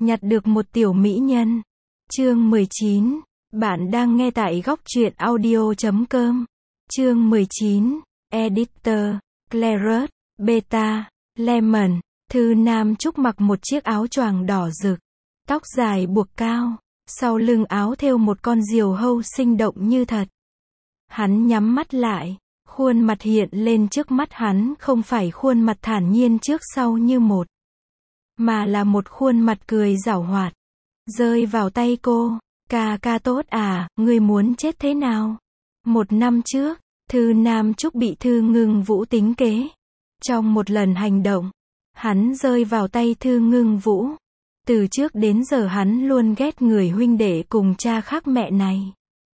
nhặt được một tiểu mỹ nhân. Chương 19. Bạn đang nghe tại góc truyện audio.com. Chương 19. Editor, Claret, Beta, Lemon. Thư Nam Trúc mặc một chiếc áo choàng đỏ rực, tóc dài buộc cao, sau lưng áo thêu một con diều hâu sinh động như thật. Hắn nhắm mắt lại, khuôn mặt hiện lên trước mắt hắn không phải khuôn mặt thản nhiên trước sau như một, mà là một khuôn mặt cười giảo hoạt. Rơi vào tay cô, ca ca tốt à, ngươi muốn chết thế nào? 1 năm trước, Thư Nam Trúc bị Thư Ngưng Vũ tính kế. Trong một lần hành động, hắn rơi vào tay Thư Ngưng Vũ. Từ trước đến giờ hắn luôn ghét người huynh đệ cùng cha khác mẹ này.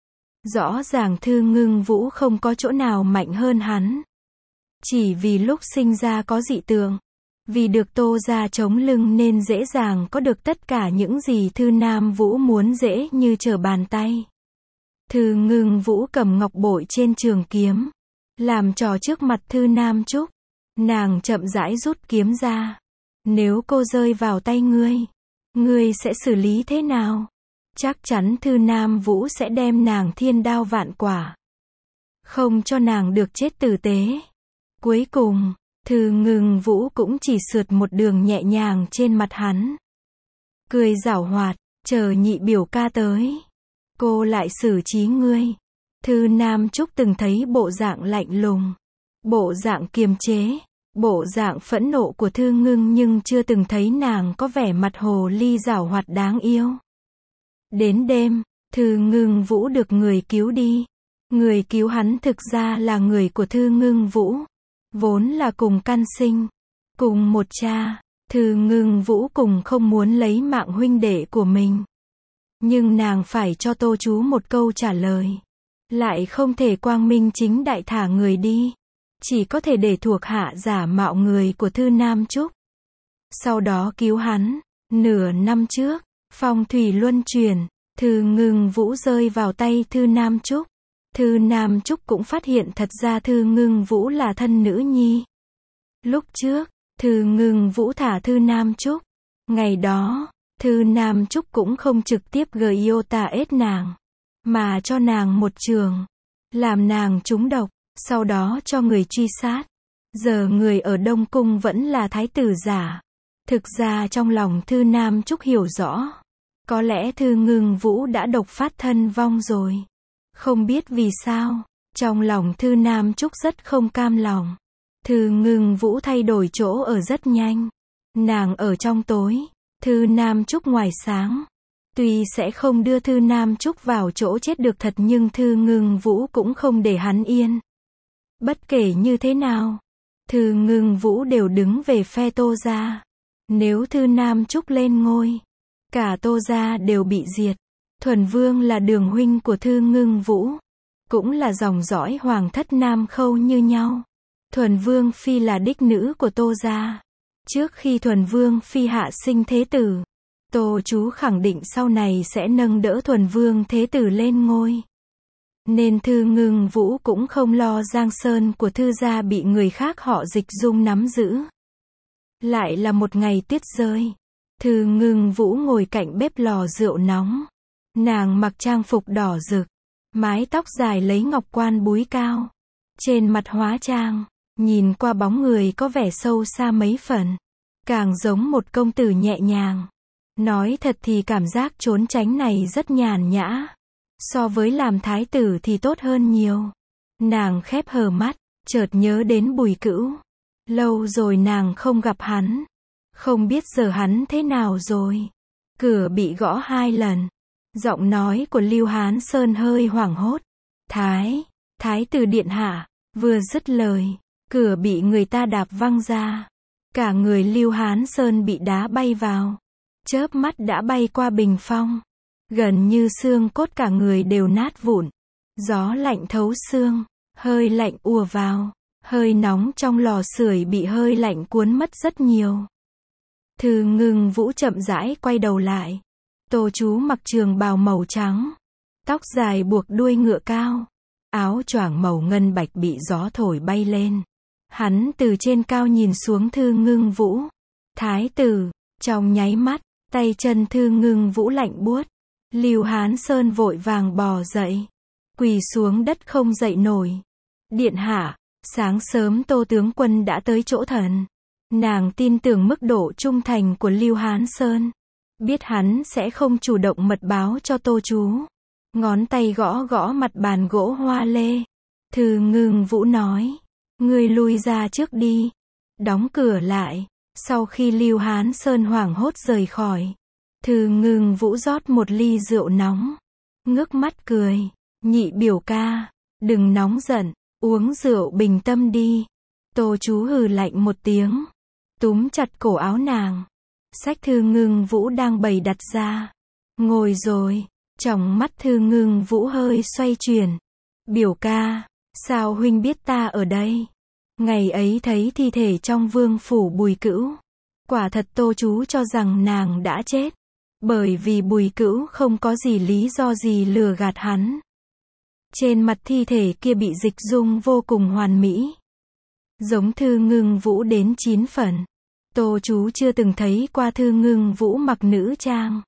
Rõ ràng Thư Ngưng Vũ không có chỗ nào mạnh hơn hắn. Chỉ vì lúc sinh ra có dị tượng, vì được Tô gia chống lưng nên dễ dàng có được tất cả những gì Thư Nam Vũ muốn dễ như trở bàn tay. Thư Ngưng Vũ cầm ngọc bội trên trường kiếm, làm trò trước mặt Thư Nam Trúc. Nàng chậm rãi rút kiếm ra. Nếu cô rơi vào tay ngươi sẽ xử lý thế nào? Chắc chắn Thư Nam Vũ sẽ đem nàng thiên đao vạn quả, không cho nàng được chết tử tế. Cuối cùng, Thư Ngưng Vũ cũng chỉ sượt một đường nhẹ nhàng trên mặt hắn. Cười giảo hoạt, chờ nhị biểu ca tới, cô lại xử trí ngươi. Thư Nam Trúc từng thấy bộ dạng lạnh lùng, bộ dạng kiềm chế, bộ dạng phẫn nộ của Thư Ngưng, nhưng chưa từng thấy nàng có vẻ mặt hồ ly giảo hoạt đáng yêu. Đến đêm, Thư Ngưng Vũ được người cứu đi. Người cứu hắn thực ra là người của Thư Ngưng Vũ, vốn là cùng căn sinh, cùng một cha. Thư Ngưng Vũ cùng không muốn lấy mạng huynh đệ của mình, nhưng nàng phải cho Tô chú một câu trả lời, lại không thể quang minh chính đại thả người đi, chỉ có thể để thuộc hạ giả mạo người của Thư Nam Trúc, sau đó cứu hắn. Nửa năm trước, phong thủy luân chuyển, Thư Ngưng Vũ rơi vào tay Thư Nam Trúc. Thư Nam Trúc cũng phát hiện thật ra Thư Ngưng Vũ là thân nữ nhi. Lúc trước, Thư Ngưng Vũ thả Thư Nam Trúc. Ngày đó, Thư Nam Trúc cũng không trực tiếp iota ết nàng, mà cho nàng một trường, làm nàng trúng độc, sau đó cho người truy sát. Giờ người ở Đông Cung vẫn là thái tử giả. Thực ra trong lòng Thư Nam Trúc hiểu rõ, có lẽ Thư Ngưng Vũ đã độc phát thân vong rồi. Không biết vì sao, trong lòng Thư Nam Trúc rất không cam lòng. Thư Ngưng Vũ thay đổi chỗ ở rất nhanh. Nàng ở trong tối, Thư Nam Trúc ngoài sáng. Tuy sẽ không đưa Thư Nam Trúc vào chỗ chết được thật, nhưng Thư Ngưng Vũ cũng không để hắn yên. Bất kể như thế nào, Thư Ngưng Vũ đều đứng về phe Tô gia. Nếu Thư Nam Trúc lên ngôi, cả Tô gia đều bị diệt. Thuần Vương là đường huynh của Thư Ngưng Vũ, cũng là dòng dõi hoàng thất Nam Khâu như nhau. Thuần Vương phi là đích nữ của Tô gia. Trước khi Thuần Vương phi hạ sinh thế tử, Tô chú khẳng định sau này sẽ nâng đỡ Thuần Vương thế tử lên ngôi. Nên Thư Ngưng Vũ cũng không lo Giang Sơn của Thư gia bị người khác họ Dịch Dung nắm giữ. Lại là một ngày tuyết rơi. Thư Ngưng Vũ ngồi cạnh bếp lò rượu nóng. Nàng mặc trang phục đỏ rực, mái tóc dài lấy ngọc quan búi cao. Trên mặt hóa trang, nhìn qua bóng người có vẻ sâu xa mấy phần, càng giống một công tử nhẹ nhàng. Nói thật thì cảm giác trốn tránh này rất nhàn nhã. So với làm thái tử thì tốt hơn nhiều. Nàng khép hờ mắt, chợt nhớ đến Bùi Cữu. Lâu rồi nàng không gặp hắn. Không biết giờ hắn thế nào rồi. Cửa bị gõ 2 lần. Giọng nói của Lưu Hán Sơn hơi hoảng hốt. Thái tử điện hạ. Vừa dứt lời, cửa bị người ta đạp văng ra. Cả người Lưu Hán Sơn bị đá bay vào. Chớp mắt đã bay qua bình phong. Gần như xương cốt cả người đều nát vụn. Gió lạnh thấu xương, hơi lạnh ùa vào. Hơi nóng trong lò sưởi bị hơi lạnh cuốn mất rất nhiều. Thư Ngưng Vũ chậm rãi quay đầu lại. Tô chú mặc trường bào màu trắng, tóc dài buộc đuôi ngựa cao, áo choàng màu ngân bạch bị gió thổi bay lên. Hắn từ trên cao nhìn xuống Thư Ngưng Vũ. Thái tử, trong nháy mắt, Tay chân Thư Ngưng Vũ lạnh buốt. Lưu Hán Sơn vội vàng bò dậy. Quỳ xuống đất không dậy nổi. Điện hạ, sáng sớm Tô tướng quân đã tới chỗ thần. Nàng tin tưởng mức độ trung thành của Lưu Hán Sơn. Biết hắn sẽ không chủ động mật báo cho Tô chú. Ngón tay gõ gõ mặt bàn gỗ hoa lê. Thư Ngưng Vũ nói. Ngươi lui ra trước đi. Đóng cửa lại. Sau khi Lưu Hán Sơn hoảng hốt rời khỏi. Thư Ngưng Vũ rót một ly rượu nóng. Ngước mắt cười. Nhị biểu ca. Đừng nóng giận. Uống rượu bình tâm đi. Tô chú hừ lạnh một tiếng. Túm chặt cổ áo nàng. Xách Thư Ngưng Vũ đang bày đặt ra. Ngồi rồi. Tròng mắt Thư Ngưng Vũ hơi xoay chuyển. Biểu ca. Sao huynh biết ta ở đây? Ngày ấy thấy thi thể trong vương phủ Bùi Cữu. Quả thật Tô chú cho rằng nàng đã chết. Bởi vì Bùi Cữu không có gì lý do gì lừa gạt hắn. Trên mặt thi thể kia bị dịch dung vô cùng hoàn mỹ. Giống Thư Ngưng Vũ đến 9 phần. Tô chú chưa từng thấy qua Thư Ngưng Vũ mặc nữ trang.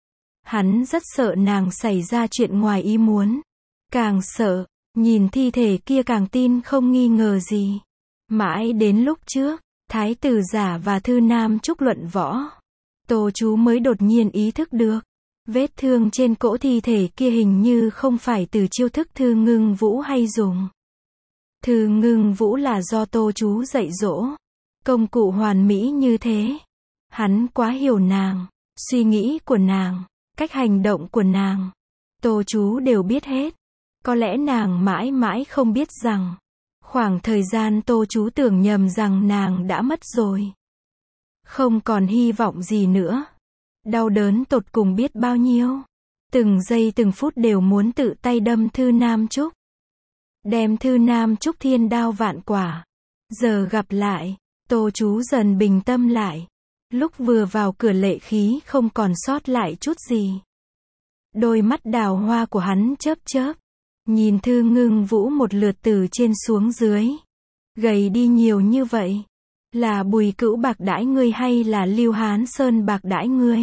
Hắn rất sợ nàng xảy ra chuyện ngoài ý muốn. Càng sợ, nhìn thi thể kia càng tin không nghi ngờ gì. Mãi đến lúc trước, Thái tử Giả và Thư Nam Trúc luận võ. Tô chú mới đột nhiên ý thức được. Vết thương trên cỗ thi thể kia hình như không phải từ chiêu thức Thư Ngưng Vũ hay dùng. Thư Ngưng Vũ là do Tô chú dạy dỗ. Công cụ hoàn mỹ như thế. Hắn quá hiểu nàng, suy nghĩ của nàng, cách hành động của nàng. Tô chú đều biết hết. Có lẽ nàng mãi mãi không biết rằng, khoảng thời gian Tô chú tưởng nhầm rằng nàng đã mất rồi. Không còn hy vọng gì nữa. Đau đớn tột cùng biết bao nhiêu. Từng giây từng phút đều muốn tự tay đâm Thư Nam Trúc. Đem Thư Nam Trúc thiên đao vạn quả. Giờ gặp lại, Tô chú dần bình tâm lại. Lúc vừa vào cửa lệ khí không còn sót lại chút gì. Đôi mắt đào hoa của hắn chớp chớp. Nhìn Thư Ngưng Vũ một lượt từ trên xuống dưới. Gầy đi nhiều như vậy. Là Bùi Cữu bạc đãi ngươi hay là Lưu Hán Sơn bạc đãi ngươi?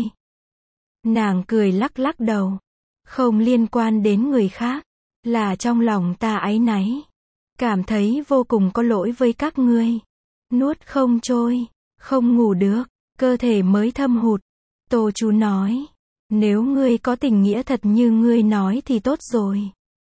Nàng cười lắc lắc đầu. Không liên quan đến người khác. Là trong lòng ta áy náy. Cảm thấy vô cùng có lỗi với các ngươi. Nuốt không trôi. Không ngủ được. Cơ thể mới thâm hụt. Tô chú nói. Nếu ngươi có tình nghĩa thật như ngươi nói thì tốt rồi.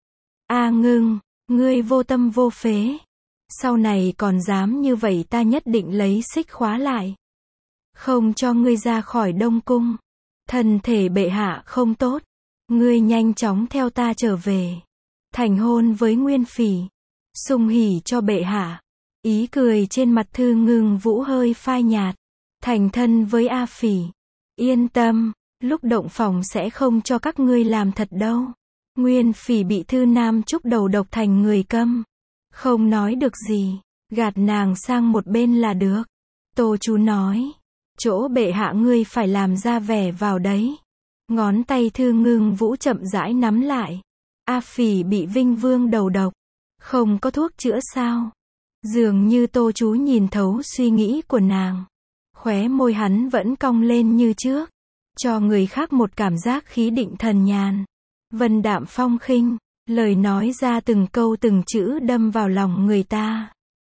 A Ngưng, ngươi vô tâm vô phế. Sau này còn dám như vậy ta nhất định lấy xích khóa lại. Không cho ngươi ra khỏi Đông Cung. Thân thể bệ hạ không tốt. Ngươi nhanh chóng theo ta trở về. Thành hôn với Nguyên Phỉ. Sung hỉ cho bệ hạ. Ý cười trên mặt Thư Ngưng Vũ hơi phai nhạt. Thành thân với A Phỉ. Yên tâm, lúc động phòng sẽ không cho các ngươi làm thật đâu. Nguyên Phỉ bị Thư Nam Trúc đầu độc thành người câm. Không nói được gì, gạt nàng sang một bên là được. Tô chú nói, chỗ bệ hạ ngươi phải làm ra vẻ vào đấy. Ngón tay Thư Ngưng Vũ chậm rãi nắm lại. A Phỉ bị Vinh Vương đầu độc. Không có thuốc chữa sao? Dường như Tô chú nhìn thấu suy nghĩ của nàng. Khóe môi hắn vẫn cong lên như trước. Cho người khác một cảm giác khí định thần nhàn. Vân đạm phong khinh. Lời nói ra từng câu từng chữ đâm vào lòng người ta.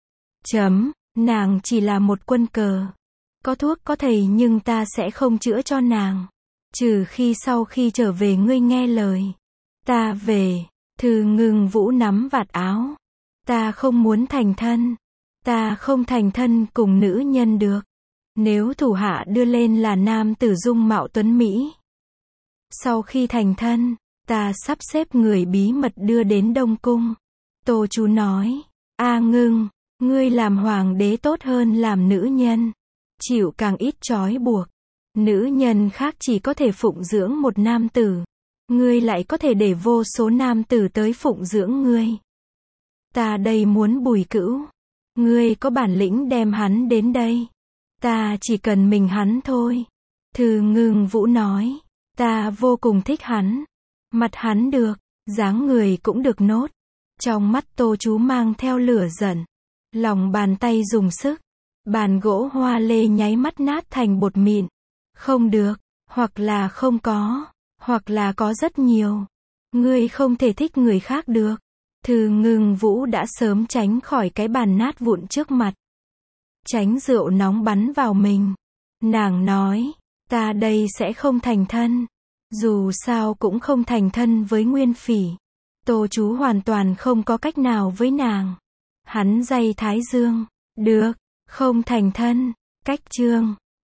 Nàng chỉ là một quân cờ. Có thuốc có thầy nhưng ta sẽ không chữa cho nàng. Trừ khi sau khi trở về ngươi nghe lời. Ta về. Thư Ngưng Vũ nắm vạt áo. Ta không muốn thành thân. Ta không thành thân cùng nữ nhân được. Nếu thủ hạ đưa lên là nam tử dung mạo tuấn Mỹ. Sau khi thành thân, ta sắp xếp người bí mật đưa đến Đông Cung. Tô chú nói, A Ngưng, ngươi làm hoàng đế tốt hơn làm nữ nhân. Chịu càng ít trói buộc. Nữ nhân khác chỉ có thể phụng dưỡng một nam tử. Ngươi lại có thể để vô số nam tử tới phụng dưỡng ngươi. Ta đây muốn Bùi Cữu. Ngươi có bản lĩnh đem hắn đến đây. Ta chỉ cần mình hắn thôi. Thư Ngưng Vũ nói, ta vô cùng thích hắn. Mặt hắn được, dáng người cũng được nốt. Trong mắt Tô chú mang theo lửa giận. Lòng bàn tay dùng sức. Bàn gỗ hoa lê nháy mắt nát thành bột mịn. Không được, Hoặc là không có. Hoặc là có rất nhiều. Ngươi không thể thích người khác được. Thư Ngưng Vũ đã sớm tránh khỏi cái bàn nát vụn trước mặt. Tránh rượu nóng bắn vào mình. Nàng nói, ta đây sẽ không thành thân. Dù sao cũng không thành thân với Nguyên Phỉ. Tô Chú hoàn toàn không có cách nào với nàng. Hắn day thái dương. Được, không thành thân. Cách chương.